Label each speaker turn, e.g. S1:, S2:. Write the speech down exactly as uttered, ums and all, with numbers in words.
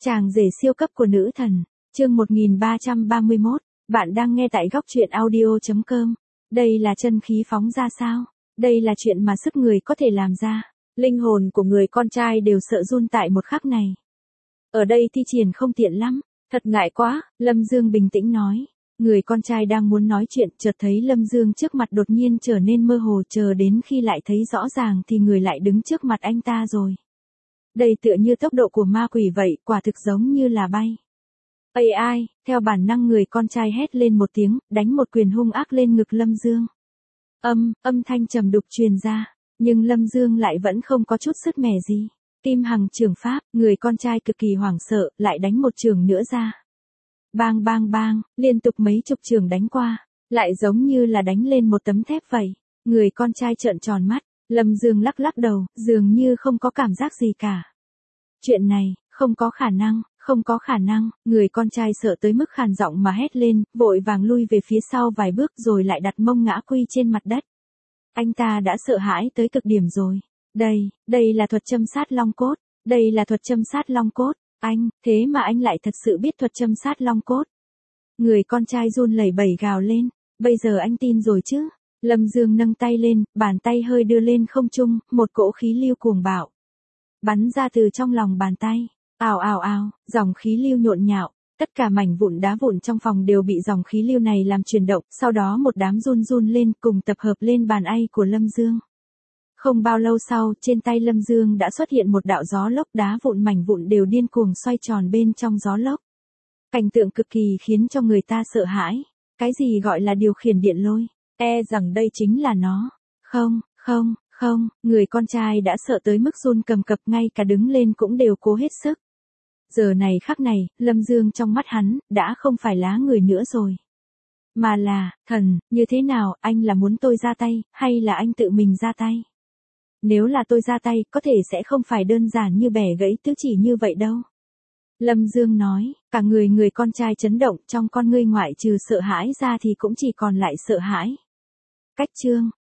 S1: Chàng rể siêu cấp của nữ thần, chương một nghìn ba trăm ba mươi mốt, bạn đang nghe tại góc truyện audio chấm com. Đây là chân khí phóng ra sao? Đây là chuyện mà sức người có thể làm ra. Linh hồn của người con trai đều sợ run tại một khắc này. Ở đây thi triển không tiện lắm, thật ngại quá, Lâm Dương bình tĩnh nói. Người con trai đang muốn nói chuyện, chợt thấy Lâm Dương trước mặt đột nhiên trở nên mơ hồ, chờ đến khi lại thấy rõ ràng thì người lại đứng trước mặt anh ta rồi. Đây tựa như tốc độ của ma quỷ vậy, quả thực giống như là bay. a i, theo bản năng người con trai hét lên một tiếng, đánh một quyền hung ác lên ngực Lâm Dương. Âm, âm thanh trầm đục truyền ra, nhưng Lâm Dương lại vẫn không có chút sức mẻ gì. Kim Hằng trường pháp, người con trai cực kỳ hoảng sợ, lại đánh một trường nữa ra. Bang bang bang, liên tục mấy chục trường đánh qua, lại giống như là đánh lên một tấm thép vậy. Người con trai trợn tròn mắt, Lâm Dương lắc lắc đầu, dường như không có cảm giác gì cả. Chuyện này, không có khả năng, không có khả năng, người con trai sợ tới mức khàn giọng mà hét lên, vội vàng lui về phía sau vài bước rồi lại đặt mông ngã quy trên mặt đất. Anh ta đã sợ hãi tới cực điểm rồi. Đây, đây là thuật châm sát long cốt, đây là thuật châm sát long cốt, anh, thế mà anh lại thật sự biết thuật châm sát long cốt. Người con trai run lẩy bẩy gào lên, bây giờ anh tin rồi chứ? Lâm Dương nâng tay lên, bàn tay hơi đưa lên không trung, một cỗ khí lưu cuồng bạo bắn ra từ trong lòng bàn tay. Ào ào ào, dòng khí lưu nhộn nhạo, tất cả mảnh vụn đá vụn trong phòng đều bị dòng khí lưu này làm chuyển động, sau đó một đám run run lên cùng tập hợp lên bàn tay của Lâm Dương. Không bao lâu sau, trên tay Lâm Dương đã xuất hiện một đạo gió lốc, đá vụn mảnh vụn đều điên cuồng xoay tròn bên trong gió lốc. Cảnh tượng cực kỳ khiến cho người ta sợ hãi. Cái gì gọi là điều khiển điện lôi? E rằng đây chính là nó. Không, không, không, người con trai đã sợ tới mức run cầm cập, ngay cả đứng lên cũng đều cố hết sức. Giờ này khắc này, Lâm Dương trong mắt hắn, đã không phải lá người nữa rồi. Mà là, thần, như thế nào, anh là muốn tôi ra tay, hay là anh tự mình ra tay? Nếu là tôi ra tay, có thể sẽ không phải đơn giản như bẻ gãy tứ chỉ như vậy đâu. Lâm Dương nói, cả người người con trai chấn động, trong con ngươi ngoại trừ sợ hãi ra thì cũng chỉ còn lại sợ hãi. Cách chương,